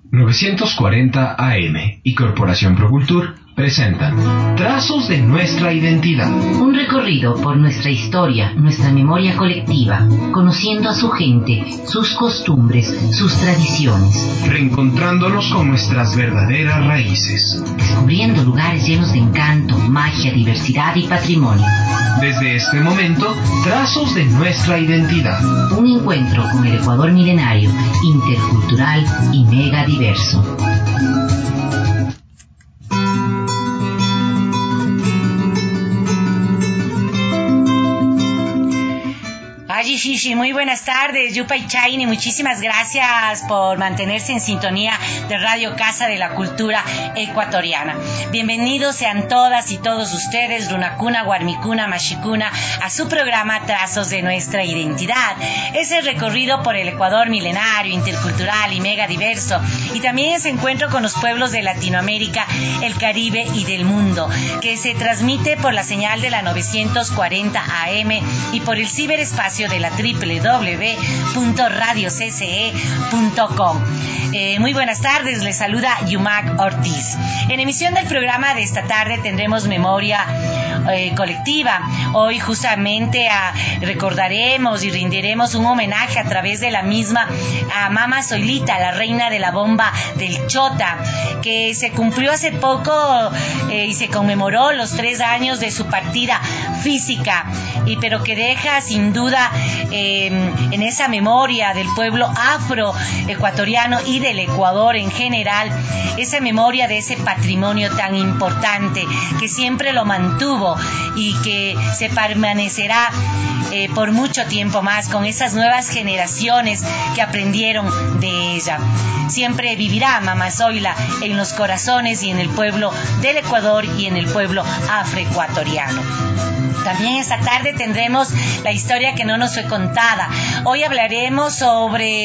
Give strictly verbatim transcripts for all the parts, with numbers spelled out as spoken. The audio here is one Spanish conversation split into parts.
novecientos cuarenta A M y Corporación Procultur presentan Trazos de nuestra identidad. Un recorrido por nuestra historia, nuestra memoria colectiva, conociendo a su gente, sus costumbres, sus tradiciones. Reencontrándonos con nuestras verdaderas raíces. Descubriendo lugares llenos de encanto, magia, diversidad y patrimonio. Desde este momento, Trazos de nuestra identidad. Un encuentro con el Ecuador milenario, intercultural y mega diverso. Ay, sí, sí, muy buenas tardes, Yupay Chaini, muchísimas gracias por mantenerse en sintonía de Radio Casa de la Cultura Ecuatoriana. Bienvenidos sean todas y todos ustedes, Runacuna, Guarmicuna, Mashicuna, a su programa Trazos de Nuestra Identidad. Ese recorrido por el Ecuador milenario, intercultural y mega diverso, y también ese encuentro con los pueblos de Latinoamérica, el Caribe y del mundo, que se transmite por la señal de la novecientos cuarenta A M y por el ciberespacio de la doble u doble u doble u punto radio c c e punto com. Eh, muy buenas tardes, les saluda Yumac Ortiz. En emisión del programa de esta tarde tendremos memoria eh, colectiva. Hoy justamente a, recordaremos y rindiremos un homenaje a través de la misma a Mama Zoilita, la reina de la bomba del Chota, que se cumplió hace poco eh, y se conmemoró los tres años de su partida física, y pero que deja sin duda eh, en esa memoria del pueblo afroecuatoriano y del Ecuador en general, esa memoria de ese patrimonio tan importante que siempre lo mantuvo y que se permanecerá eh, por mucho tiempo más con esas nuevas generaciones que aprendieron de ella. Siempre vivirá Mama Zoila en los corazones y en el pueblo del Ecuador y en el pueblo afroecuatoriano. También esta tarde tendremos la historia que no nos fue contada. Hoy hablaremos sobre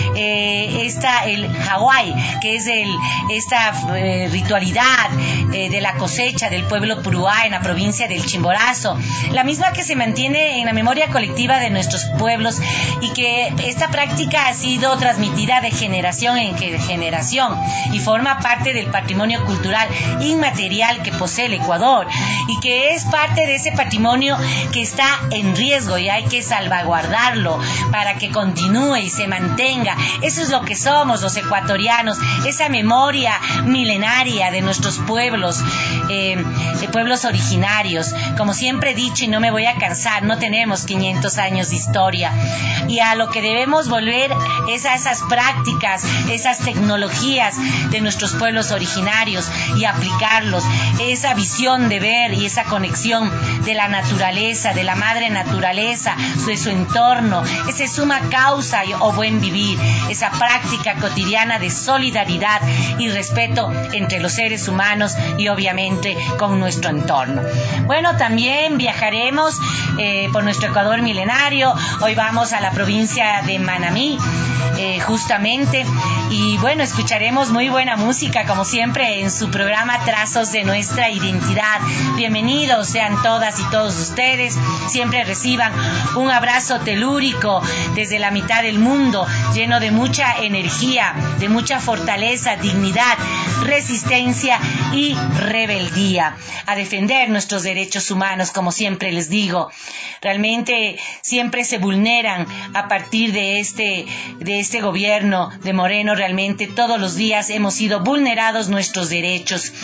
eh, esta, el Hawái, que es el, esta eh, ritualidad eh, de la cosecha del pueblo Puruá en la provincia del Chimborazo, la misma que se mantiene en la memoria colectiva de nuestros pueblos y que esta práctica ha sido transmitida de generación en generación y forma parte del patrimonio cultural inmaterial que posee el Ecuador y que es parte de ese patrimonio que está en riesgo y hay que salvaguardarlo para que continúe y se mantenga. Eso es lo que somos los ecuatorianos, esa memoria milenaria de nuestros pueblos, eh, de pueblos originarios. Como siempre he dicho y no me voy a cansar, no tenemos quinientos años de historia, y a lo que debemos volver es a esas prácticas, esas tecnologías de nuestros pueblos originarios y aplicarlos, esa visión de ver y esa conexión de la naturaleza, de la madre naturaleza, de su entorno, esa suma causa o buen vivir, esa práctica cotidiana de solidaridad y respeto entre los seres humanos y obviamente con nuestro entorno. Bueno, también viajaremos eh, por nuestro Ecuador milenario. Hoy vamos a la provincia de Manabí, eh, justamente, y bueno, escucharemos muy buena música como siempre en su programa Trazos de Nuestra Identidad. Bienvenidos sean todas y todos ustedes, siempre reciban un abrazo telúrico desde la mitad del mundo, lleno de mucha energía, de mucha fortaleza, dignidad, resistencia y rebeldía, a defender nuestros derechos humanos, como siempre les digo. Realmente siempre se vulneran a partir de este, de este gobierno de Moreno. Realmente todos los días hemos sido vulnerados nuestros derechos.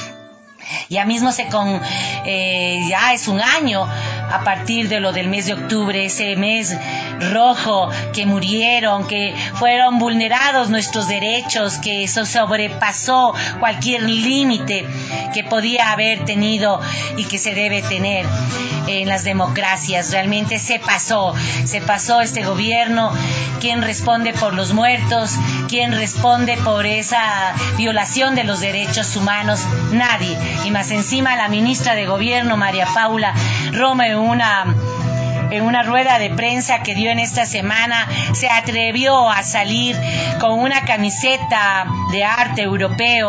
Ya mismo se con, eh, ya es un año a partir de lo del mes de octubre, ese mes rojo, que murieron, que fueron vulnerados nuestros derechos, que eso sobrepasó cualquier límite que podía haber tenido y que se debe tener en las democracias. Realmente se pasó, se pasó este gobierno. ¿Quién responde por los muertos? ¿Quién responde por esa violación de los derechos humanos? Nadie. Y más encima la ministra de Gobierno, María Paula Roma, en una en una rueda de prensa que dio en esta semana, se atrevió a salir con una camiseta de arte europeo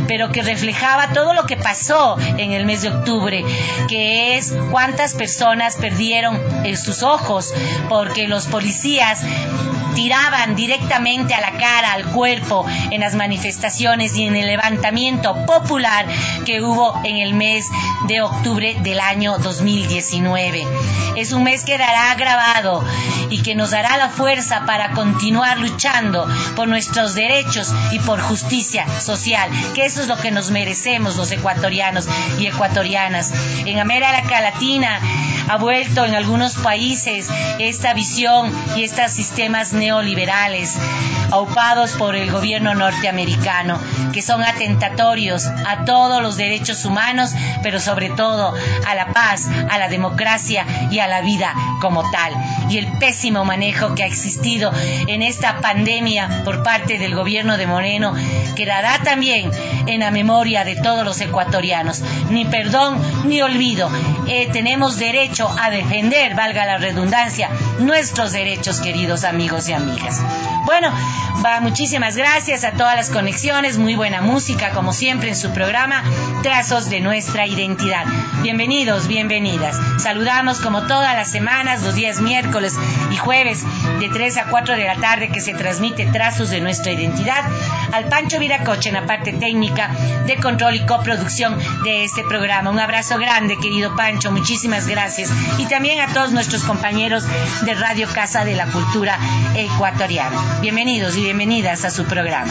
pero que reflejaba todo lo que pasó en el mes de octubre, que es cuántas personas perdieron eh, sus ojos porque los policías tiraban directamente a la cara, al cuerpo, en las manifestaciones y en el levantamiento popular que hubo en el mes de octubre del año dos mil diecinueve. Es un mes que dará grabado y que nos dará la fuerza para continuar luchando por nuestros derechos y por justicia social, que eso es lo que nos merecemos los ecuatorianos y ecuatorianas. En América Latina ha vuelto en algunos países esta visión y estos sistemas neoliberales aupados por el gobierno norteamericano, que son atentatorios a todos los derechos humanos, pero sobre todo a la paz, a la democracia y a la vida como tal. Y el pésimo manejo que ha existido en esta pandemia por parte del gobierno de Moreno quedará también en la memoria de todos los ecuatorianos. Ni perdón ni olvido. Eh, tenemos derecho a defender, valga la redundancia, nuestros derechos, queridos amigos y amigas. Bueno, va, muchísimas gracias a todas las conexiones, muy buena música como siempre en su programa Trazos de Nuestra Identidad. Bienvenidos, bienvenidas. Saludamos como todas las semanas, los días miércoles y jueves de tres a cuatro de la tarde que se transmite Trazos de Nuestra Identidad, al Pancho Viracocha en la parte técnica de control y coproducción de este programa. Un abrazo grande, querido Pancho, muchísimas gracias. Y también a todos nuestros compañeros de Radio Casa de la Cultura Ecuatoriana. Bienvenidos y bienvenidas a su programa.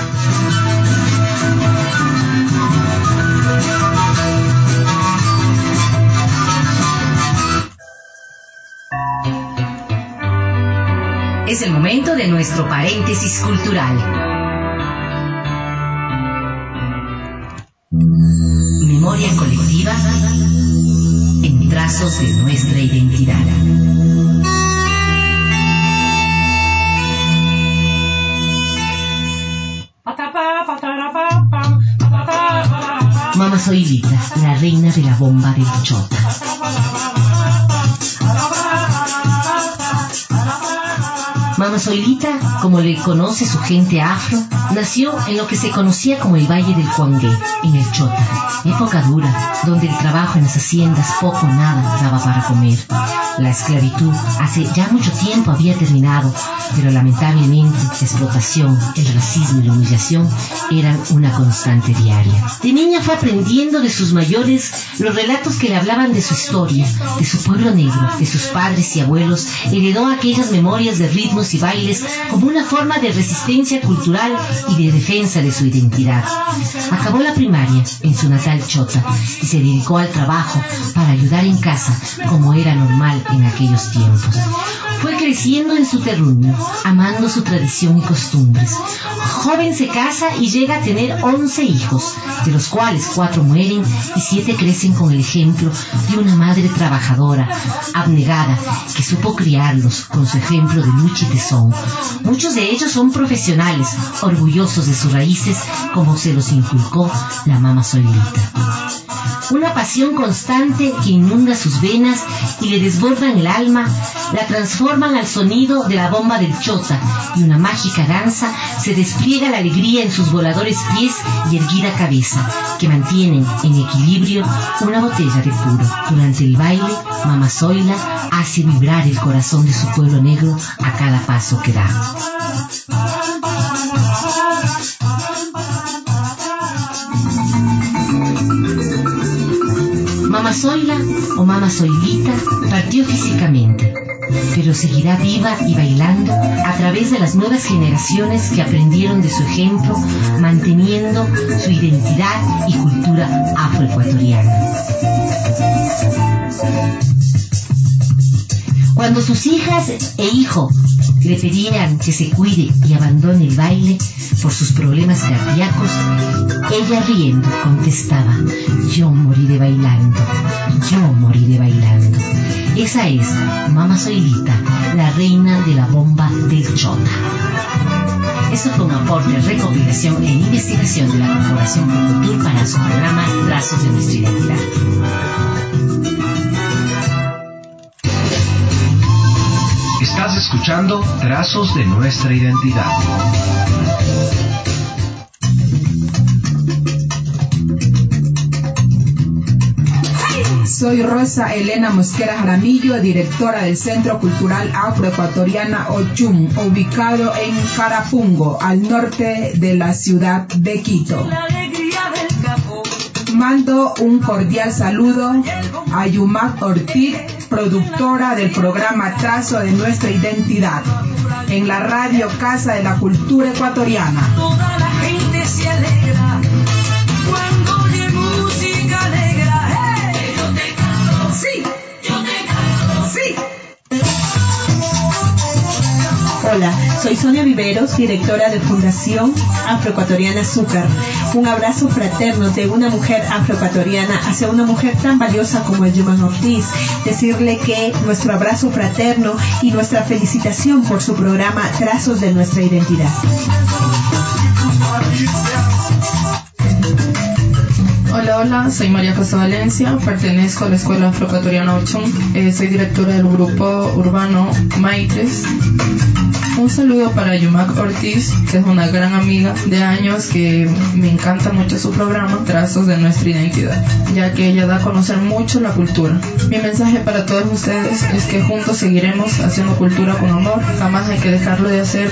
Es el momento de nuestro paréntesis cultural. Memoria colectiva en Trazos de Nuestra Identidad. Mama Zoilita, la reina de la bomba del Chota. Mama Zoilita, como le conoce su gente afro, nació en lo que se conocía como el Valle del Cuangué, en el Chota, época dura, donde el trabajo en las haciendas poco o nada daba para comer. La esclavitud hace ya mucho tiempo había terminado, pero lamentablemente la explotación, el racismo y la humillación eran una constante diaria. De niña fue aprendiendo de sus mayores los relatos que le hablaban de su historia, de su pueblo negro, de sus padres y abuelos. Heredó aquellas memorias de ritmos y bailes como una forma de resistencia cultural y de defensa de su identidad. Acabó la primaria en su natal Chota y se dedicó al trabajo para ayudar en casa, como era normal en aquellos tiempos. Fue creciendo en su terruño, amando su tradición y costumbres. Joven se casa y llega a tener once hijos, de los cuales cuatro mueren y siete crecen con el ejemplo de una madre trabajadora, abnegada, que supo criarlos con su ejemplo de lucha y tesón. Muchos de ellos son profesionales, orgullosos de sus raíces, como se los inculcó la Mama Zoilita. Una pasión constante que inunda sus venas y le desbordan el alma, la transforman al sonido de la bomba del Chota, y una mágica danza se despliega la alegría en sus voladores pies y erguida cabeza, que mantienen en equilibrio una botella de puro. Durante el baile, Mama Zoila hace vibrar el corazón de su pueblo negro a cada paso que da. Mama Zoila o Mama Zoilita partió físicamente, pero seguirá viva y bailando a través de las nuevas generaciones que aprendieron de su ejemplo, manteniendo su identidad y cultura afroecuatoriana. Cuando sus hijas e hijo le pedían que se cuide y abandone el baile por sus problemas cardíacos, ella riendo contestaba: yo moriré bailando, yo moriré bailando. Esa es Mama Zoilita, la reina de la bomba del Chota. Esto fue un aporte, recopilación e investigación de la Corporación Procultur para su programa Trazos de Nuestra Identidad. Estás escuchando Trazos de Nuestra Identidad. Soy Rosa Elena Mosquera Jaramillo, directora del Centro Cultural Afroecuatoriana Ochum, ubicado en Carapungo, al norte de la ciudad de Quito. Mando un cordial saludo a Yumac Ortiz, productora del programa Trazo de Nuestra Identidad, en la radio Casa de la Cultura Ecuatoriana. Toda la gente se alegra cuando oye música negra. ¡Hey! Yo te canto. Sí. Yo te canto. Sí. Hola, soy Sonia Viveros, directora de Fundación Afroecuatoriana Azúcar. Un abrazo fraterno de una mujer afroecuatoriana hacia una mujer tan valiosa como el Yumac Ortiz. Decirle que nuestro abrazo fraterno y nuestra felicitación por su programa Trazos de Nuestra Identidad. Hola, hola, soy María José Valencia, pertenezco a la Escuela Afroecuatoriana Ochum, eh, soy directora del grupo urbano Maitres. Un saludo para Yumac Ortiz, que es una gran amiga de años, que me encanta mucho su programa Trazos de Nuestra Identidad, ya que ella da a conocer mucho la cultura. Mi mensaje para todos ustedes es que juntos seguiremos haciendo cultura con amor, jamás hay que dejarlo de hacer.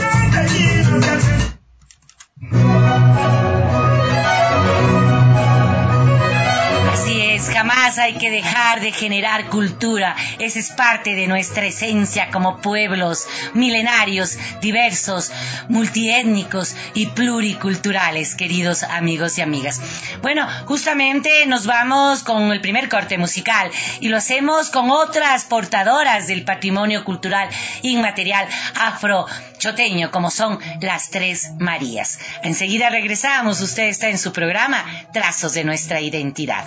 Jamás hay que dejar de generar cultura. Esa es parte de nuestra esencia como pueblos milenarios, diversos, multiétnicos y pluriculturales, queridos amigos y amigas. Bueno, justamente nos vamos con el primer corte musical y lo hacemos con otras portadoras del patrimonio cultural inmaterial afrochoteño, como son las Tres Marías. Enseguida regresamos. Usted está en su programa Trazos de Nuestra Identidad.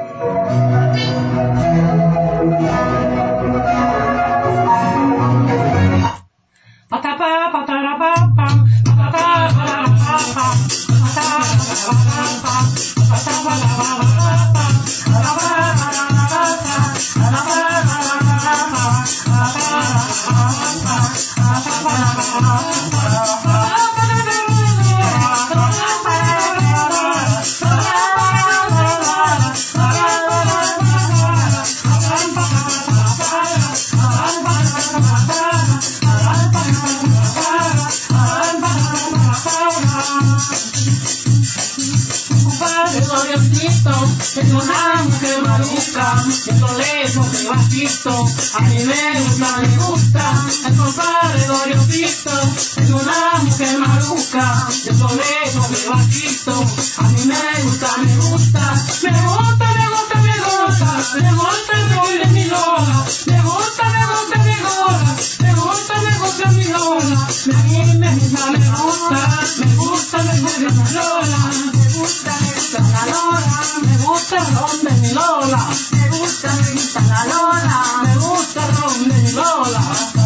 Tengo una mujer maluca, de Toledo me bajito, a mí me gusta, me gusta, el compadre Doriotito. Tengo una mujer maluca, de Toledo me bajito, a mí me gusta, me gusta, me gusta, me gusta, me gusta, me gusta el rol de mi Lola, me gusta, me gusta, me gusta, me gusta, me gusta mi Lola, me, me gusta, me gusta, me gusta, me gusta mi Lola, me gusta, me gusta la Lola. Me gusta el ron de mi Lola, me gusta, me gusta la Lola, me gusta el ron de mi Lola.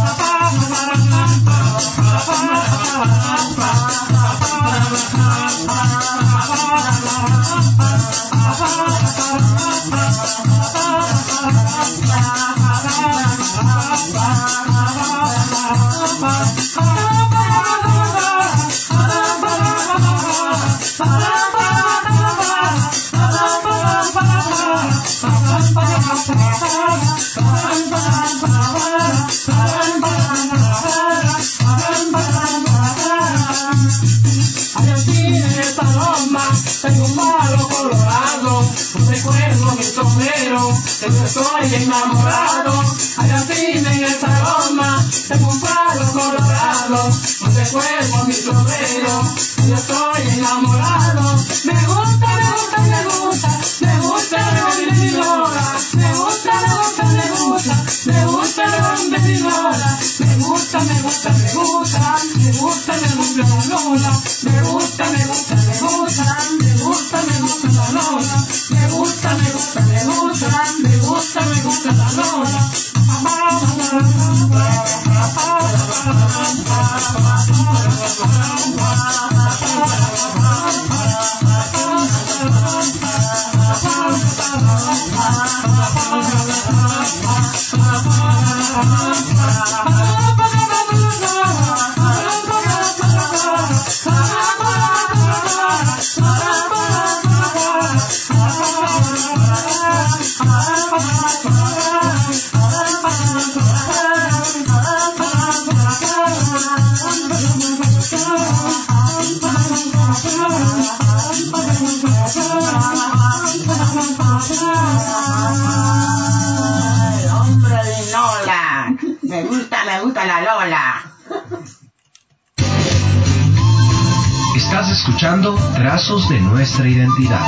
Tengo un palo colorado, un recuerdo mi sombrero, que yo estoy enamorado. Allá cine en esa loma, tengo un palo colorado, un recuerdo mi sombrero, que yo estoy enamorado. Me gusta, me gusta, me gusta, me gusta el ron de mi Lola, me gusta, me gusta, me gusta, me gusta el ron de mi Lola, me gusta, me gusta, me gusta, me gusta, me gusta la Lola, me gusta, me gusta, me gusta, me gusta, me gusta la Lola, me gusta, me gusta, me gusta, me gusta, me gusta la Lola. Hombre de Nola, me gusta, me gusta la Lola. Estás escuchando Trazos de Nuestra Identidad.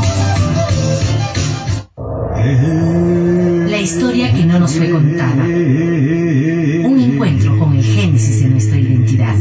La historia que no nos fue contada. Un encuentro con el génesis de nuestra identidad.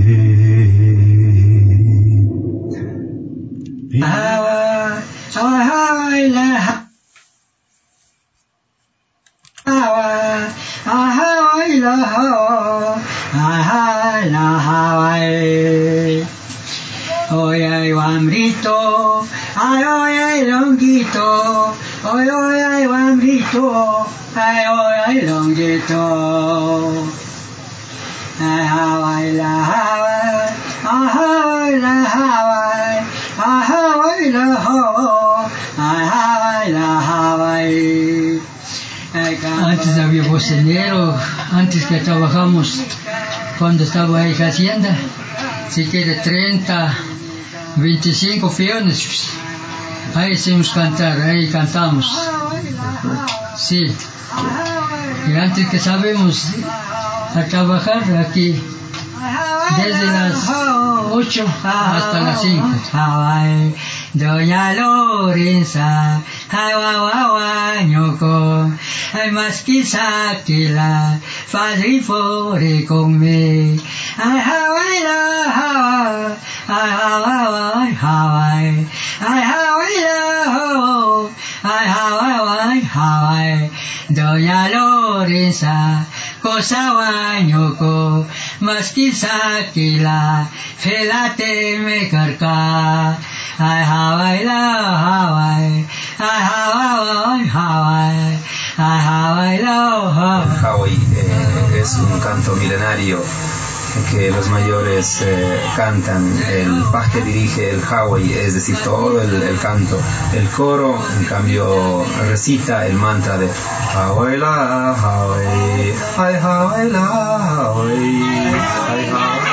Oy, ay, guambrito, ay, oy, ay, longuito, oy, oy, ay, guambrito, ay, oy, ay, longuito. Ay, Hawaii, la Hawaii, ay, Hawaii, la Hawaii, ay, Hawaii, la Hawaii, ay, Hawaii, la Hawaii. Antes había bocinero, antes que trabajamos, cuando estaba ahí en la hacienda, si quiere treinta, veinticinco peones, ahí hicimos cantar, ahí cantamos. Sí. Y antes que sabemos a trabajar aquí, desde las ocho hasta las cinco. Doña Lorenza, ay, guaguaguañoco, ay, más quizá que la padre fore conmigo. Ay, Hawaii, la Hawaii, ay, Hawaii, Hawaii, ay, Hawaii, la Hawaii, ay, Hawaii, Hawaii. Doña Lorenza, cosa guañoco, más quizá que la felate me carca. Ay, Hawaii, la Hawaii, ay, Hawaii, Hawaii, ay, Hawaii, la Hawaii. El Hawaii eh, es un canto milenario que los mayores eh, cantan. El paje dirige el Hawaii, es decir, todo el, el canto. El coro, en cambio, recita el mantra de Hawaii, la Hawaii, ay, Hawaii, la Hawaii, ay, Hawaii.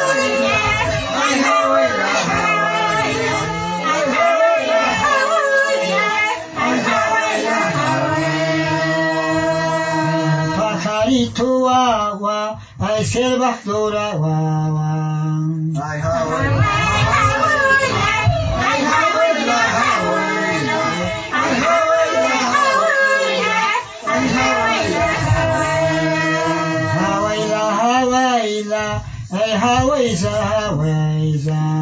Pajarito agua, ay, selva flora guagua. Ay, Hawaii. Hey, Hawaii, Hawaii,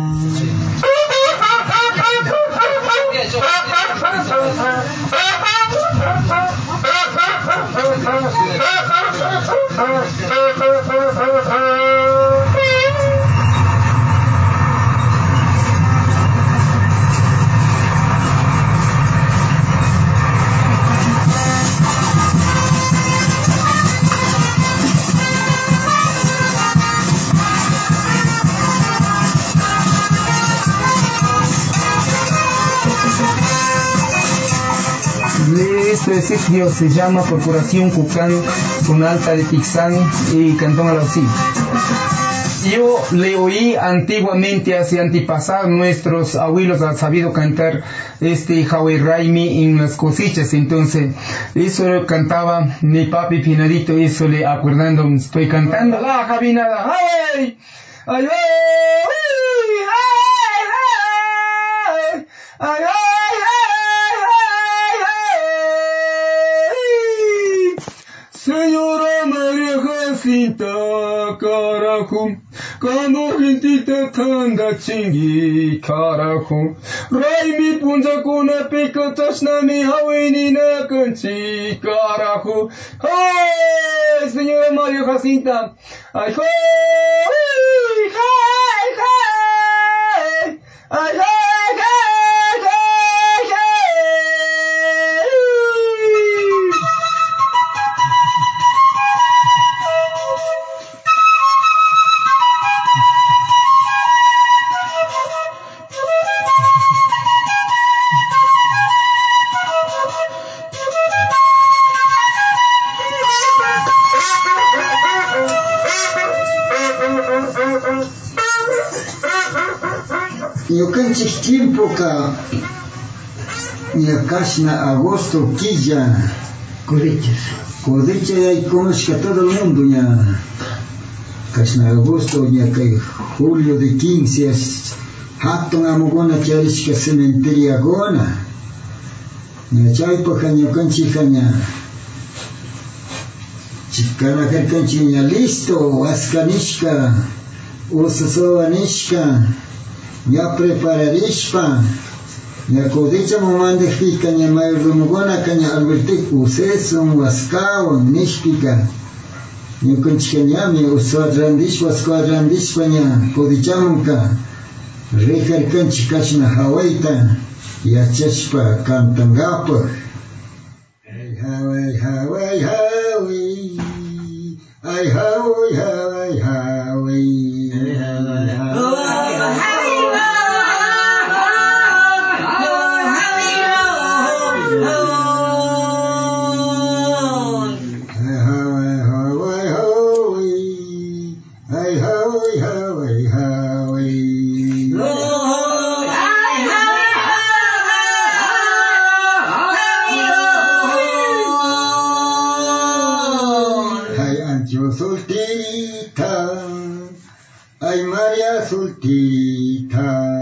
Este sitio se llama Corporación Cucán, con alta de Tixán y Cantón Alausí. Yo le oí antiguamente, hace antepasado, nuestros abuelos han sabido cantar este Hawaii Raimi en las cosechas, entonces eso lo cantaba mi papi Pinadito, eso le acordando, estoy cantando la cabinada, ¡ay! ¡Ay, ay! ¡Ay, ay! ¡Ay, Señora María Jacinta, carajo, como gentita tanda chingi, carajo, Raimi punja kuna pico tosnami hawaii na canchi, carajo, ay, señora María Jacinta, ay, ay, ay, ay, ay, ay. ñukanchik tiempoka ña kashna agosto quilla cosecha cosecha yaykunashka todo el mundo ña kashna agosto ña kay julio de quince hatun amuguna charishka cementerio gona ña chaypaka ñukanchik ña chikana karkanchik ña listo askanishka ususowanishka ña prepararishpa ña cosecha momandejpika ña mayordomuguna ña albertik usesun waskawan nishpika ñukanchik ñami usuat randishpa waskawan randishpa ña cosechamunka rejarkanchik kashna hawayta yachashpa kantangapak ay haway haway haway ay haway haway haway ay haway haway solterita, ay María solterita.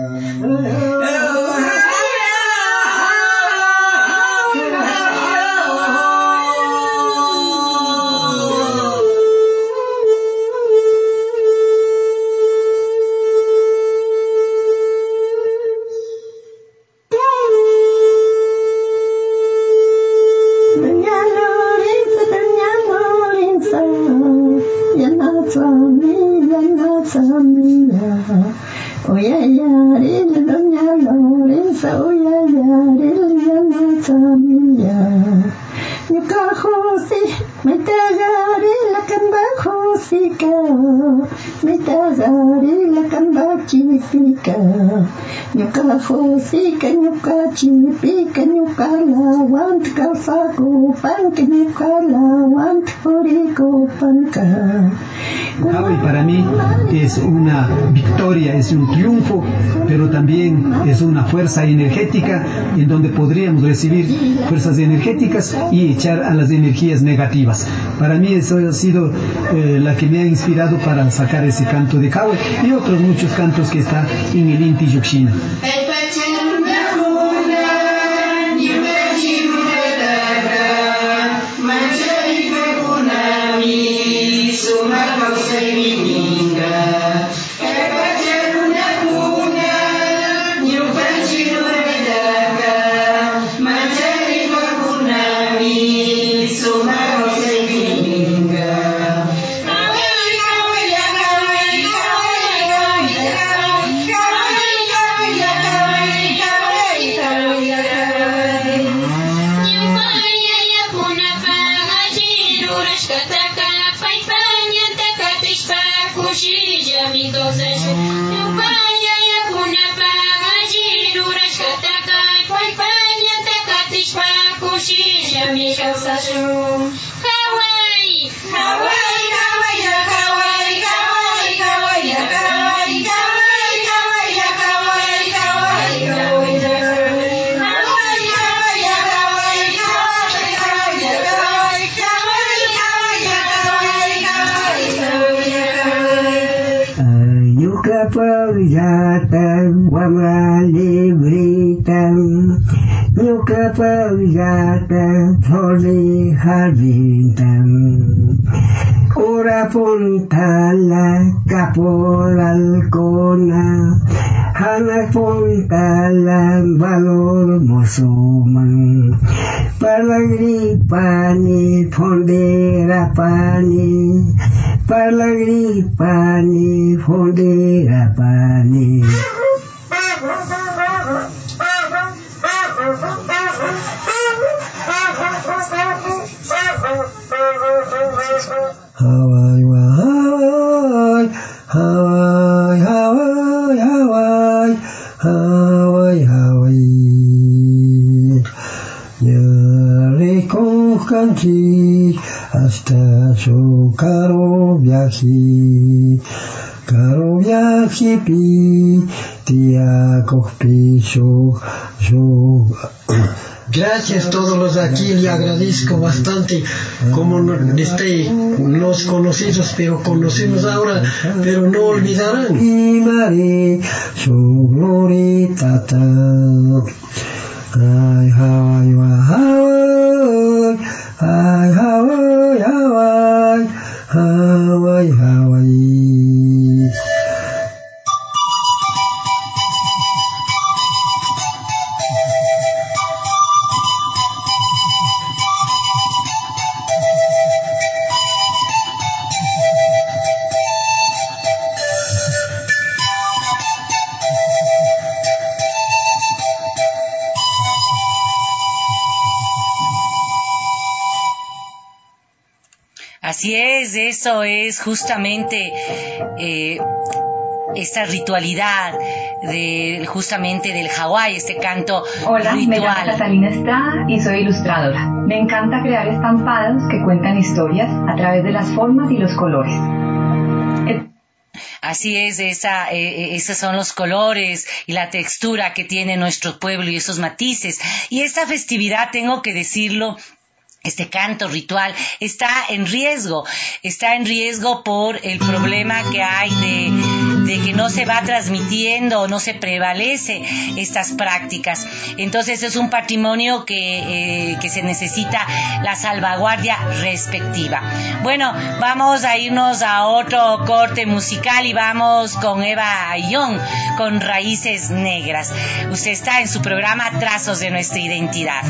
Fusika nyuka chipika nyuka lawant kafaku panka nyuka lawant puriku panka. Hawai para mí es una victoria, es un triunfo, pero también es una fuerza energética en donde podríamos recibir fuerzas energéticas y echar a las energías negativas. Para mí eso ha sido eh, la que me ha inspirado para sacar ese canto de Hawai y otros muchos cantos que está en el Inti Yuxina. Pavijatan wamalibritan Yuka pavijatan tholi hardintan Ura puntala caporal kona Hana puntala valor musuman Palagripani fondera pani Palagripani fondera pani Hawaii, Hawaii, Hawaii, Hawaii, Hawaii, Hawaii, Hawaii. Ya recojanchi hasta su caro viaje. Karobia hipi, tia copicho, yo. Gracias a todos los de aquí, le agradezco bastante, como no, este, los conocidos, pero conocemos ahora, pero no olvidarán. Y Mari, su glorita, ay, Hawaii, Hawaii, ay, Hawaii, Hawaii, Hawaii, Hawaii. Así es, eso es justamente eh, esta ritualidad de, justamente del Hawái, este canto Hola, ritual. Me llamo Catalina Estrada y soy ilustradora. Me encanta crear estampados que cuentan historias a través de las formas y los colores. El... Así es, esa, eh, esos son los colores y la textura que tiene nuestro pueblo y esos matices. Y esta festividad, tengo que decirlo, este canto ritual está en riesgo, está en riesgo por el problema que hay de, de que no se va transmitiendo, no se prevalece estas prácticas. Entonces es un patrimonio que, eh, que se necesita la salvaguardia respectiva. Bueno, vamos a irnos a otro corte musical y vamos con Eva Ayllón, con Raíces Negras. Usted está en su programa Trazos de Nuestra Identidad.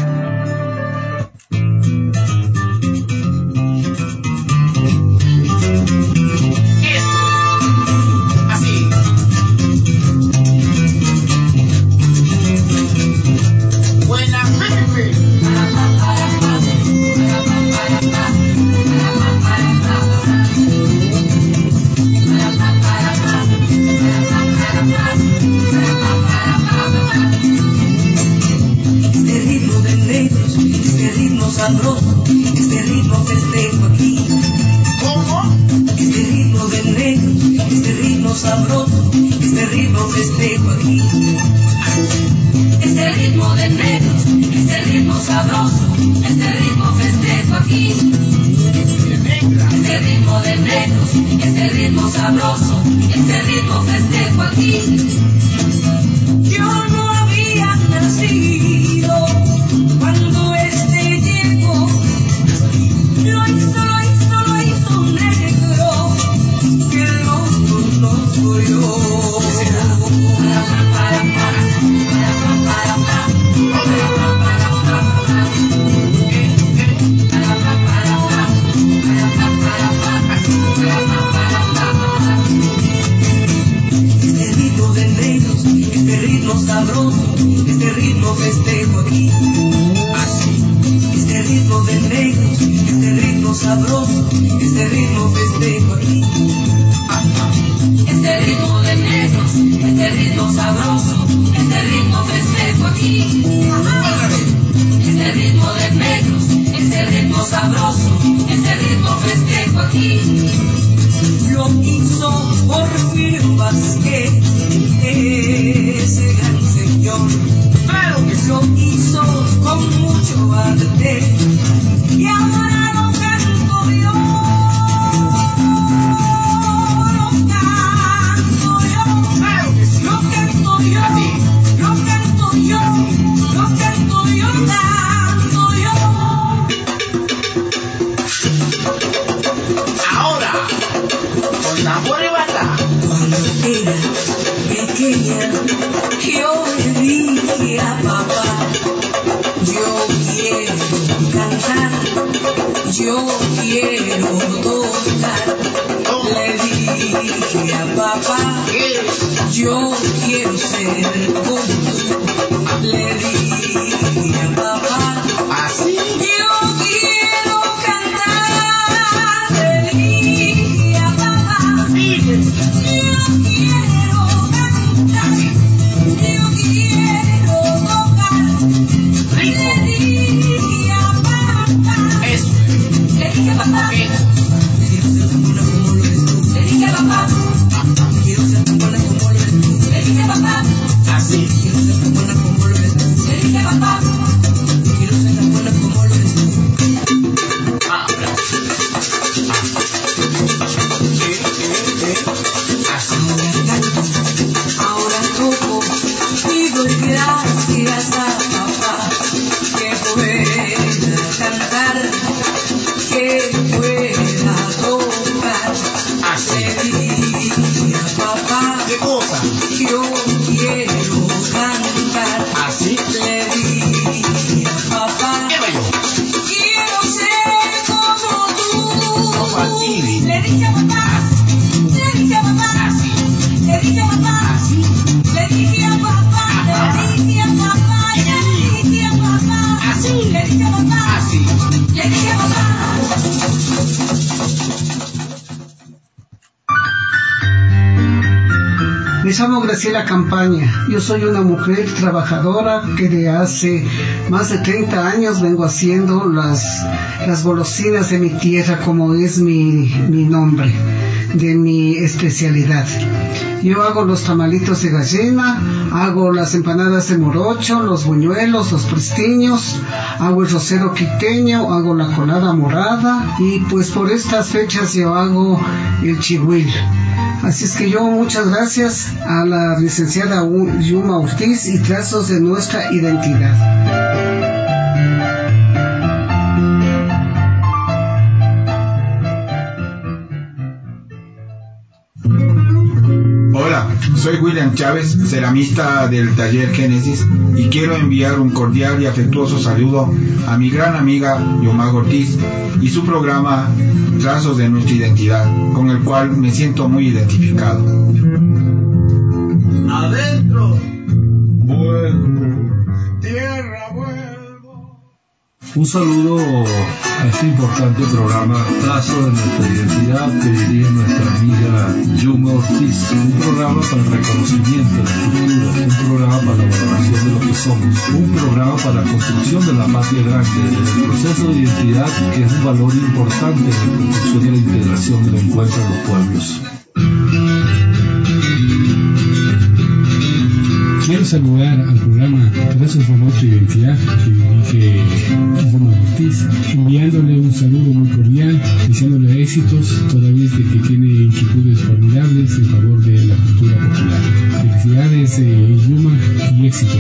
Sabroso, este ritmo festejo aquí. ¿Cómo? Este ritmo de negro, este ritmo sabroso, este ritmo festejo aquí. Este ritmo de negro, este ritmo sabroso, este ritmo festejo aquí. Este ritmo de negros, este ritmo sabroso, este ritmo festejo aquí. Yo no había nacido cuando este llegó. Lo hizo, lo hizo, lo hizo negro, que lo conozco yo. Este ritmo de negros, este ritmo sabroso, este ritmo festejo aquí. Este ritmo de negros, este ritmo sabroso, este ritmo festejo aquí. Este ritmo de negros, este ritmo sabroso, este ritmo festejo aquí. Este ritmo de negros, este ritmo sabroso, este ritmo festejo aquí. Lo hizo Porfirio Vázquez, ese gran señor. Claro que lo hizo con mucho arte y ahora lo canto yo, lo canto yo, claro que sí. Lo canto yo, lo canto yo, lo canto yo, canto yo. Ahora, con tambor y bata. Cuando era pequeña, yo le dije a papá, yo quiero cantar, yo quiero tocar. Le dije a papá, yo quiero ser como tú. Le dije a papá, así yo quiero cantar. Le dije a papá, yo quiero cantar, yo quiero tocar. Le dije a papá, eso. Le dije a papá, le dije a papá, le dije a papá, llamo Graciela Campaña. Yo soy una mujer trabajadora que de hace más de treinta años vengo haciendo las, las golosinas de mi tierra, como es mi, mi nombre, de mi especialidad. Yo hago los tamalitos de gallina, hago las empanadas de morocho, los buñuelos, los prestiños, hago el rosero quiteño, hago la colada morada y pues por estas fechas yo hago el chihuil. Así es que yo muchas gracias a la licenciada Yuma Ortiz y Trazos de Nuestra Identidad. Hola, soy William Chávez, ceramista del taller Génesis, y quiero enviar un cordial y afectuoso saludo a mi gran amiga Yuma Ortiz y su programa Trazos de Nuestra Identidad, con el cual me siento muy identificado. Adentro, vuelvo, tierra, vuelvo. Un saludo a este importante programa Trazo de Nuestra Identidad que dirige nuestra amiga Yuma Ortiz, un programa para el reconocimiento de la cultura, un programa para la valoración de lo que somos, un programa para la construcción de la patria grande, el proceso de identidad que es un valor importante en la construcción y la integración del encuentro de los pueblos. Quiero saludar al programa Trazos de Nuestra Identidad que dirige Yuma Ortiz, enviándole un saludo muy cordial, deseándole éxitos, toda vez de que tiene inquietudes formidables en favor de la cultura popular. Felicidades, eh, Yuma, y éxitos.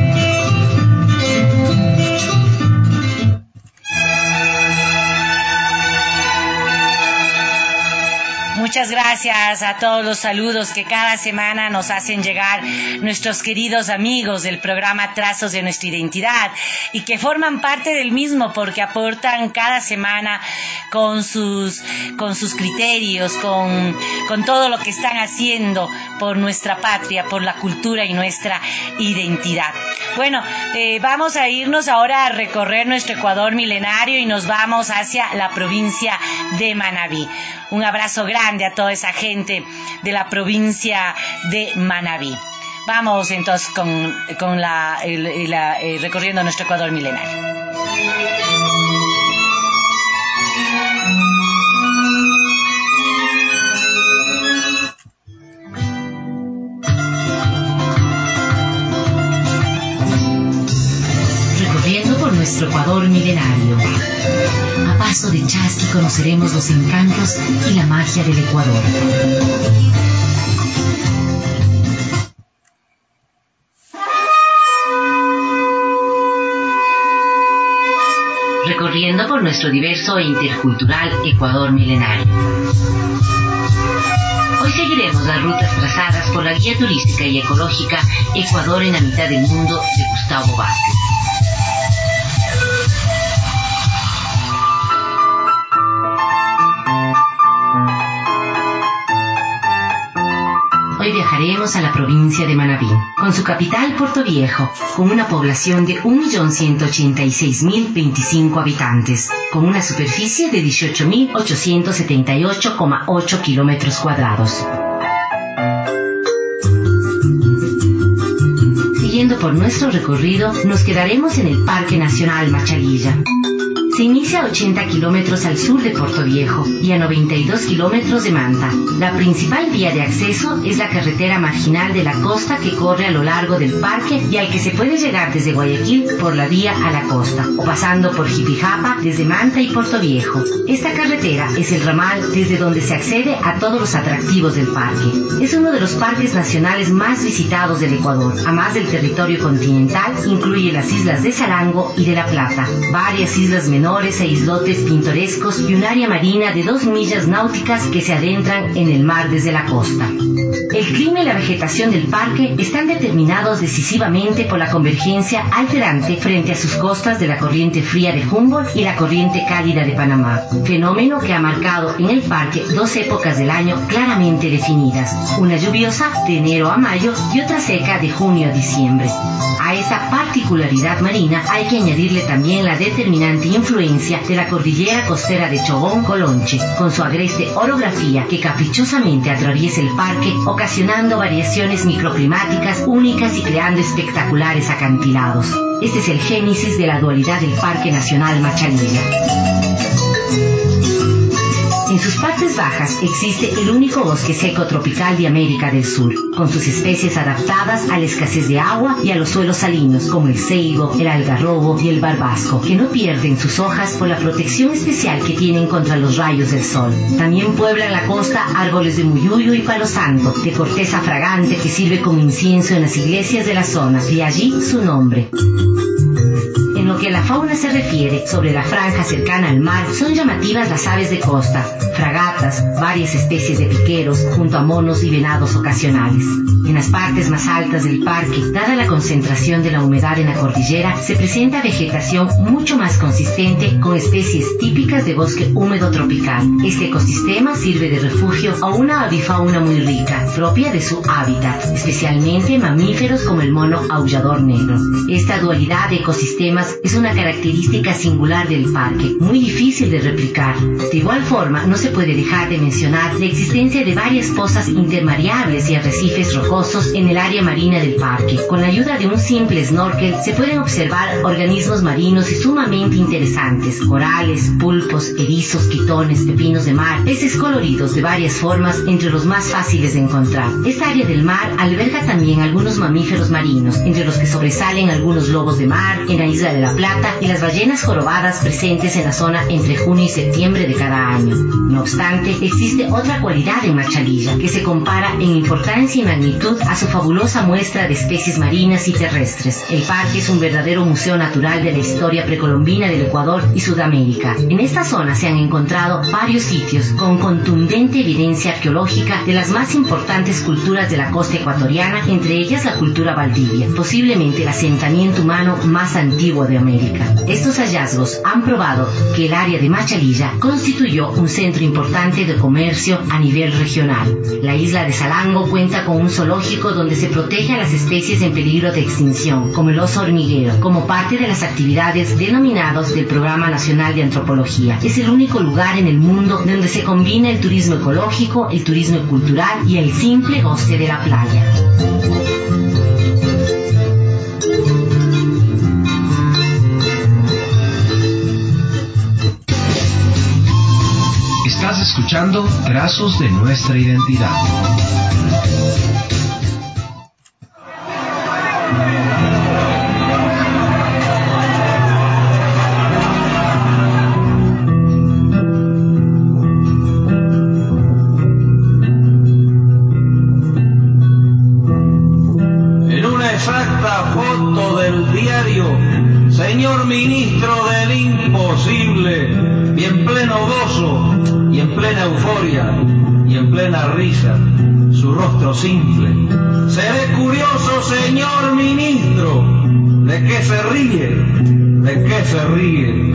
Muchas gracias a todos los saludos que cada semana nos hacen llegar nuestros queridos amigos del programa Trazos de Nuestra Identidad y que forman parte del mismo porque aportan cada semana con sus, con sus criterios, con, con todo lo que están haciendo por nuestra patria, por la cultura y nuestra identidad. Bueno, eh, vamos a irnos ahora a recorrer nuestro Ecuador milenario y nos vamos hacia la provincia de Manabí. Un abrazo grande a toda esa gente de la provincia de Manabí. Vamos entonces con, con la, el, la eh, recorriendo nuestro Ecuador milenario. Recorriendo por nuestro Ecuador milenario. A paso de chasqui conoceremos los encantos y la magia del Ecuador. Recorriendo por nuestro diverso e intercultural Ecuador milenario. Hoy seguiremos las rutas trazadas por la guía turística y ecológica Ecuador en la mitad del mundo de Gustavo Vázquez. Hoy viajaremos a la provincia de Manabí, con su capital Puerto Viejo, con una población de un millón ciento ochenta y seis mil veinticinco habitantes, con una superficie de dieciocho mil ochocientos setenta y ocho coma ocho kilómetros cuadrados. Siguiendo por nuestro recorrido, nos quedaremos en el Parque Nacional Machalilla. Se inicia a ochenta kilómetros al sur de Puerto Viejo y a noventa y dos kilómetros de Manta. La principal vía de acceso es la carretera marginal de la costa que corre a lo largo del parque y al que se puede llegar desde Guayaquil por la vía a la costa, o pasando por Jipijapa desde Manta y Puerto Viejo. Esta carretera es el ramal desde donde se accede a todos los atractivos del parque. Es uno de los parques nacionales más visitados del Ecuador. Además del territorio continental, incluye las islas de Sarango y de La Plata, varias islas menores e islotes pintorescos y un área marina de dos millas náuticas que se adentran en el mar desde la costa. El clima y la vegetación del parque están determinados decisivamente por la convergencia alterante frente a sus costas de la corriente fría de Humboldt y la corriente cálida de Panamá, fenómeno que ha marcado en el parque dos épocas del año claramente definidas, una lluviosa de enero a mayo y otra seca de junio a diciembre. A esta particularidad marina hay que añadirle también la determinante influencia influencia de la cordillera costera de Chogón-Colonche, con su agreste orografía que caprichosamente atraviesa el parque, ocasionando variaciones microclimáticas únicas y creando espectaculares acantilados. Este es el génesis de la dualidad del Parque Nacional Machalilla. En sus partes bajas existe el único bosque seco tropical de América del Sur, con sus especies adaptadas a la escasez de agua y a los suelos salinos, como el ceibo, el algarrobo y el barbasco, que no pierden sus hojas por la protección especial que tienen contra los rayos del sol. También pueblan la costa árboles de muyuyo y palo santo, de corteza fragante que sirve como incienso en las iglesias de la zona, de allí su nombre. En lo que a la fauna se refiere, sobre la franja cercana al mar, son llamativas las aves de costa, fragatas, varias especies de piqueros, junto a monos y venados ocasionales. En las partes más altas del parque, dada la concentración de la humedad en la cordillera, se presenta vegetación mucho más consistente con especies típicas de bosque húmedo tropical. Este ecosistema sirve de refugio a una avifauna muy rica, propia de su hábitat, especialmente mamíferos como el mono aullador negro. Esta dualidad de ecosistemas es una característica singular del parque, muy difícil de replicar. De igual forma, no se puede dejar de mencionar la existencia de varias pozas intermareables y arrecifes rocosos en el área marina del parque. Con la ayuda de un simple snorkel se pueden observar organismos marinos y sumamente interesantes: corales, pulpos, erizos, quitones, pepinos de mar, peces coloridos de varias formas, entre los más fáciles de encontrar. Esta área del mar alberga también algunos mamíferos marinos, entre los que sobresalen algunos lobos de mar en la isla de La Plata y las ballenas jorobadas presentes en la zona entre junio y septiembre de cada año. No obstante, existe otra cualidad en Machalilla que se compara en importancia y magnitud a su fabulosa muestra de especies marinas y terrestres. El parque es un verdadero museo natural de la historia precolombina del Ecuador y Sudamérica. En esta zona se han encontrado varios sitios con contundente evidencia arqueológica de las más importantes culturas de la costa ecuatoriana, entre ellas la cultura Valdivia, posiblemente el asentamiento humano más antiguo de América. Estos hallazgos han probado que el área de Machalilla constituyó un centro importante de comercio a nivel regional. La isla de Salango cuenta con un zoológico donde se protege a las especies en peligro de extinción, como el oso hormiguero, como parte de las actividades denominadas del Programa Nacional de Antropología. Es el único lugar en el mundo donde se combina el turismo ecológico, el turismo cultural y el simple goce de la playa. Estás escuchando Trazos de Nuestra Identidad. En una exacta foto del diario, señor ministro del imposible, y en pleno gozo, y en plena euforia, y en plena risa, su rostro simple. Seré curioso, señor ministro, ¿de qué se ríe? ¿De qué se ríe?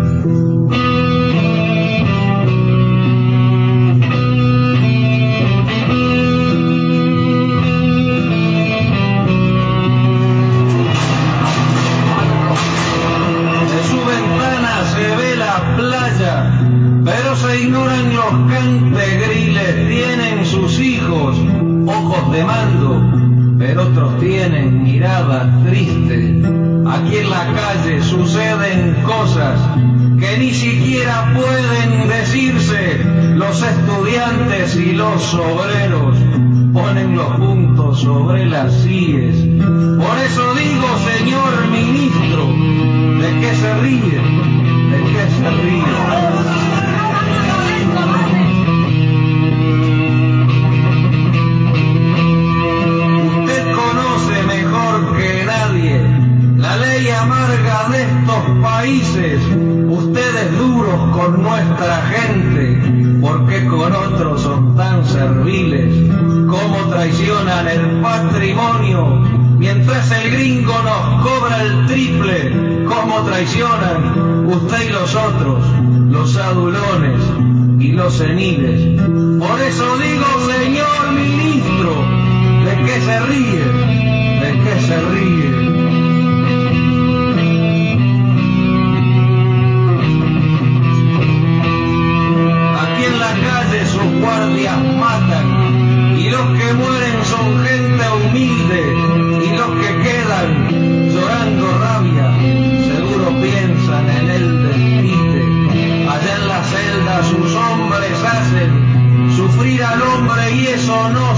Pero se ignoran los cantegriles, tienen sus hijos ojos de mando, pero otros tienen mirada triste. Aquí en la calle suceden cosas que ni siquiera pueden decirse. Los estudiantes y los obreros ponen los puntos sobre las íes. Por eso digo, señor ministro, ¿de qué se ríe? ¿De qué se ríe? La ley amarga de estos países, ustedes duros con nuestra gente, porque con otros son tan serviles, como traicionan el patrimonio, mientras el gringo nos cobra el triple, como traicionan usted y los otros, los adulones y los seniles. Por eso digo, señor ministro, ¿de qué se ríe? ¿De qué se ríe?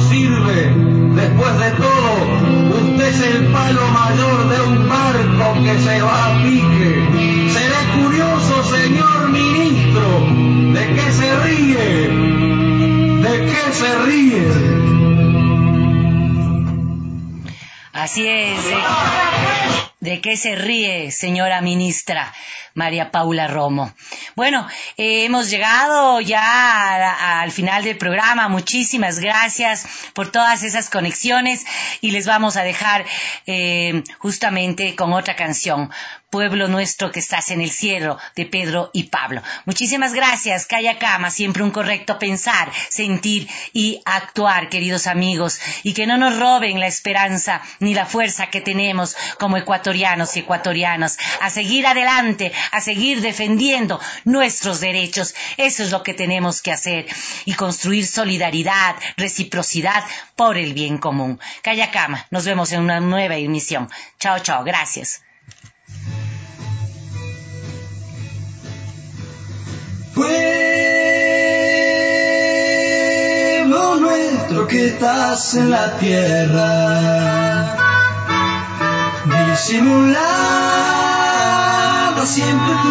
sirve. Después de todo, usted es el palo mayor de un barco que se va a pique. Seré curioso, señor ministro, ¿de qué se ríe? ¿De qué se ríe? Así es. ¿De, ¿De qué se ríe, señora ministra María Paula Romo? Bueno, eh, hemos llegado ya a, a, al final del programa. Muchísimas gracias por todas esas conexiones y les vamos a dejar eh, justamente con otra canción. Pueblo nuestro que estás en el cielo, de Pedro y Pablo. Muchísimas gracias. Calla Cama, siempre un correcto pensar, sentir y actuar, queridos amigos, y que no nos roben la esperanza ni la fuerza que tenemos como ecuatorianos y ecuatorianas, a seguir adelante, a seguir defendiendo nuestros derechos. Eso es lo que tenemos que hacer y construir solidaridad, reciprocidad por el bien común. Calla Cama, nos vemos en una nueva emisión. Chao, chao, gracias. Pueblo nuestro que estás en la tierra, disimulada siempre tu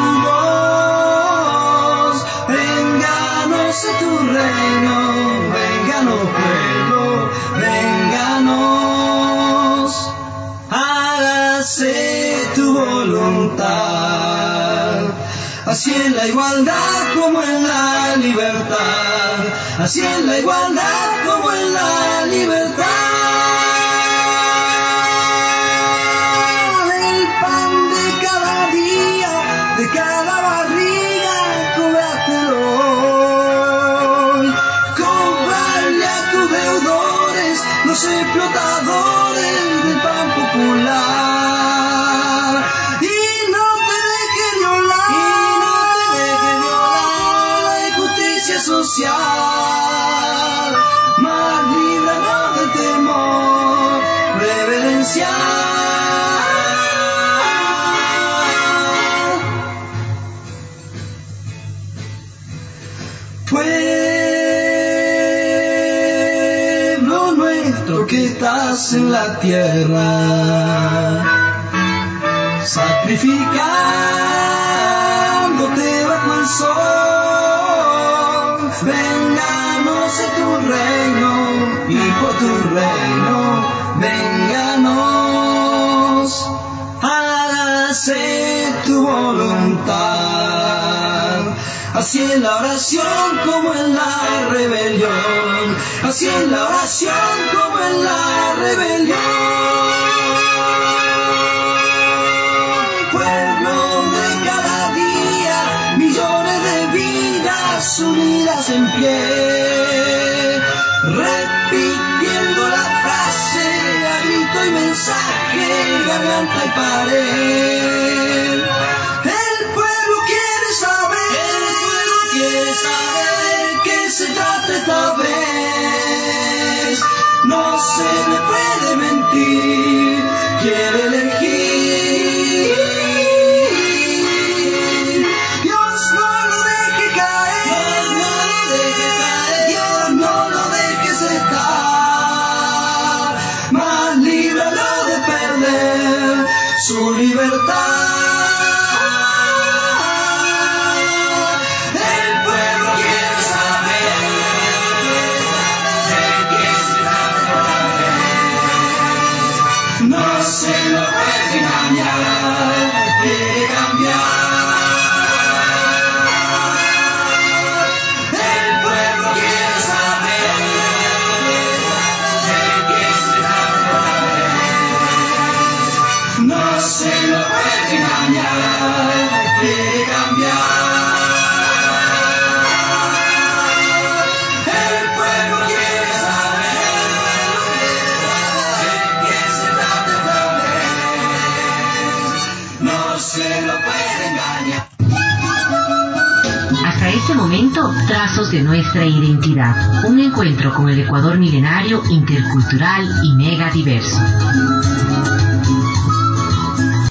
voz, vénganos a tu reino, vénganos pueblo, vénganos, hágase tu voluntad. Así en la igualdad como en la libertad, así en la igualdad como en la libertad. El pan de cada día, de cada barriga, cóbratelo hoy. Cóbrale a tus deudores, los explotadores del pan popular. Y no te dejes violar, social, más líbranos del temor reverencial. Pueblo nuestro que estás en la tierra, sacrificándote bajo el sol, vénganos a tu reino y por tu reino, vénganos, hágase tu voluntad. Así en la oración como en la rebelión, así en la oración como en la rebelión. Pueblo de cada día, millones de vidas unidas en pie, repitiendo la frase a grito y mensaje, garganta y pared. El pueblo quiere saber, el pueblo quiere saber qué se trata esta vez. No se le puede mentir, quiere elegir. Dios no lo deje caer, Dios no lo deje caer, Dios no lo dejes estar, mas líbralo de perder su libertad. El pueblo quiere saber de qué se trata esta vez. No se lo puede engañar, quiere cambiar. El pueblo quiere saber de qué se trata esta vez. No se lo puede engañar, quiere cambiar. El pueblo quiere saber de qué se trata esta vez. No se lo puede engañar. Hasta este momento, trazos de nuestra identidad. Un encuentro con el Ecuador milenario, intercultural y mega diverso.